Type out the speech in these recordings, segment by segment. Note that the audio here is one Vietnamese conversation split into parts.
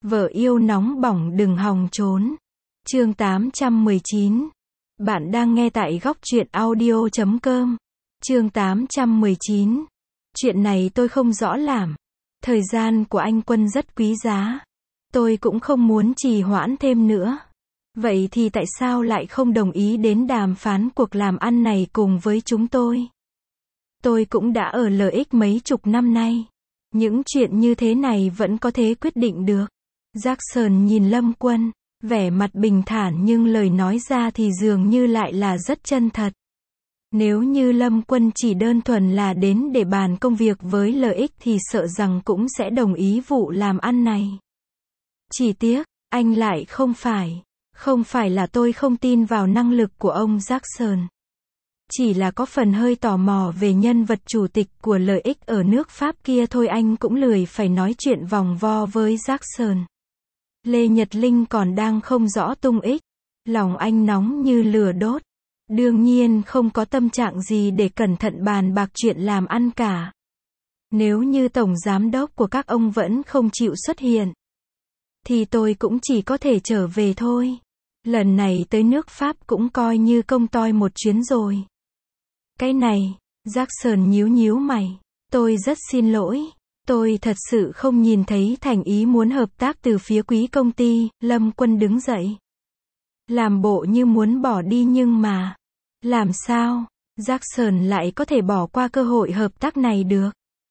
Vợ yêu nóng bỏng đừng hòng trốn. Chương 819. Bạn đang nghe tại góc truyện audio.com. Chương 819. Chuyện này tôi không rõ làm. Thời gian của anh Quân rất quý giá. Tôi cũng không muốn trì hoãn thêm nữa. Vậy thì tại sao lại không đồng ý đến đàm phán cuộc làm ăn này cùng với chúng tôi? Tôi cũng đã ở LX mấy chục năm nay. Những chuyện như thế này vẫn có thể quyết định được. Jackson nhìn Lâm Quân, vẻ mặt bình thản nhưng lời nói ra thì dường như lại là rất chân thật. Nếu như Lâm Quân chỉ đơn thuần là đến để bàn công việc với LX thì sợ rằng cũng sẽ đồng ý vụ làm ăn này. Chỉ tiếc, anh lại không phải. Không phải là tôi không tin vào năng lực của ông Jackson. Chỉ là có phần hơi tò mò về nhân vật chủ tịch của LX ở nước Pháp kia thôi, anh cũng lười phải nói chuyện vòng vo với Jackson. Lê Nhật Linh còn đang không rõ tung tích. Lòng anh nóng như lửa đốt. Đương nhiên không có tâm trạng gì để cẩn thận bàn bạc chuyện làm ăn cả. Nếu như tổng giám đốc của các ông vẫn không chịu xuất hiện, thì tôi cũng chỉ có thể trở về thôi. Lần này tới nước Pháp cũng coi như công toi một chuyến rồi. Cái này, Jackson nhíu nhíu mày. Tôi rất xin lỗi. Tôi thật sự không nhìn thấy thành ý muốn hợp tác từ phía quý công ty. Lâm Quân đứng dậy. Làm bộ như muốn bỏ đi nhưng mà. Làm sao? Jackson lại có thể bỏ qua cơ hội hợp tác này được?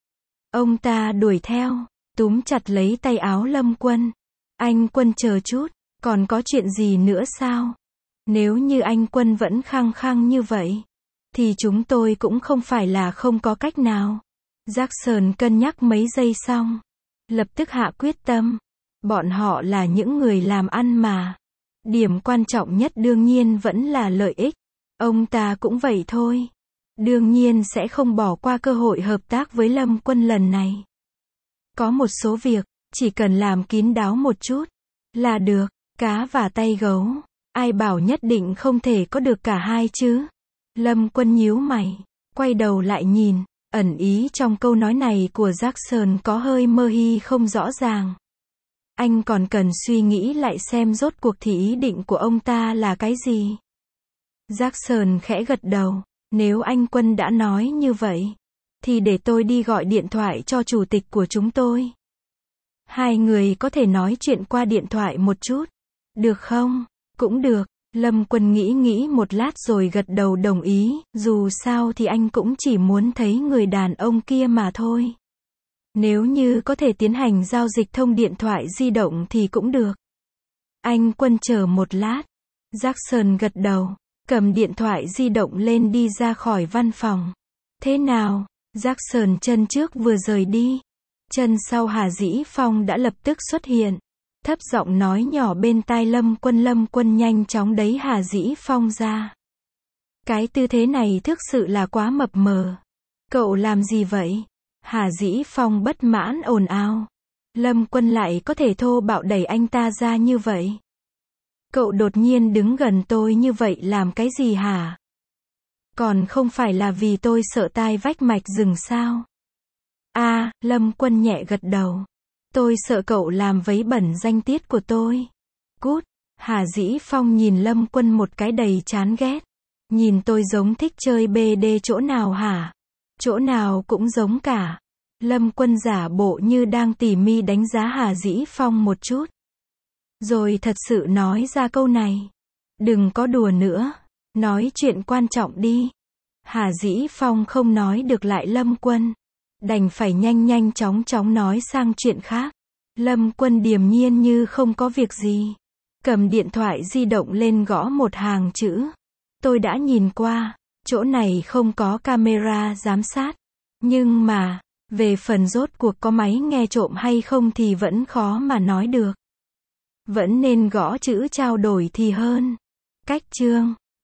Ông ta đuổi theo, túm chặt lấy tay áo Lâm Quân. Anh Quân chờ chút, còn có chuyện gì nữa sao? Nếu như anh Quân vẫn khăng khăng như vậy, thì chúng tôi cũng không phải là không có cách nào. Jackson cân nhắc mấy giây xong, lập tức hạ quyết tâm. Bọn họ là những người làm ăn mà. Điểm quan trọng nhất đương nhiên vẫn là lợi ích. Ông ta cũng vậy thôi. Đương nhiên sẽ không bỏ qua cơ hội hợp tác với Lâm Quân lần này. Có một số việc, chỉ cần làm kín đáo một chút, là được. Cá và tay gấu. Ai bảo nhất định không thể có được cả hai chứ? Lâm Quân nhíu mày, quay đầu lại nhìn. Ẩn ý trong câu nói này của Jackson có hơi mơ hi không rõ ràng. Anh còn cần suy nghĩ lại xem rốt cuộc thì ý định của ông ta là cái gì. Jackson khẽ gật đầu. Nếu anh Quân đã nói như vậy, thì để tôi đi gọi điện thoại cho chủ tịch của chúng tôi. Hai người có thể nói chuyện qua điện thoại một chút. Được không? Cũng được. Lâm Quân nghĩ một lát rồi gật đầu đồng ý. Dù sao thì anh cũng chỉ muốn thấy người đàn ông kia mà thôi. Nếu như có thể tiến hành giao dịch thông điện thoại di động thì cũng được. Anh Quân chờ một lát. Jackson gật đầu, cầm điện thoại di động lên đi ra khỏi văn phòng. Thế nào? Jackson chân trước vừa rời đi. Chân sau Hà Dĩ Phong đã lập tức xuất hiện. Thấp giọng nói nhỏ bên tai Lâm Quân nhanh chóng đẩy Hà Dĩ Phong ra. Cái tư thế này thực sự là quá mập mờ. Cậu làm gì vậy? Hà Dĩ Phong bất mãn ồn ào. Lâm Quân lại có thể thô bạo đẩy anh ta ra như vậy. Cậu đột nhiên đứng gần tôi như vậy làm cái gì hả? Còn không phải là vì tôi sợ tai vách mạch rừng sao? Lâm Quân nhẹ gật đầu. Tôi sợ cậu làm vấy bẩn danh tiết của tôi. Cút. Hà Dĩ Phong nhìn Lâm Quân một cái đầy chán ghét. Nhìn tôi giống thích chơi BD chỗ nào hả? Chỗ nào cũng giống cả. Lâm Quân giả bộ như đang tỉ mỉ đánh giá Hà Dĩ Phong một chút. Rồi thật sự nói ra câu này. Đừng có đùa nữa. Nói chuyện quan trọng đi. Hà Dĩ Phong không nói được lại Lâm Quân. Đành phải nhanh chóng nói sang chuyện khác. Lâm Quân điềm nhiên như không có việc gì. Cầm điện thoại di động lên gõ một hàng chữ. Tôi đã nhìn qua. Chỗ này không có camera giám sát. Nhưng mà, về phần rốt cuộc có máy nghe trộm hay không thì vẫn khó mà nói được. Vẫn nên gõ chữ trao đổi thì hơn. Cách chương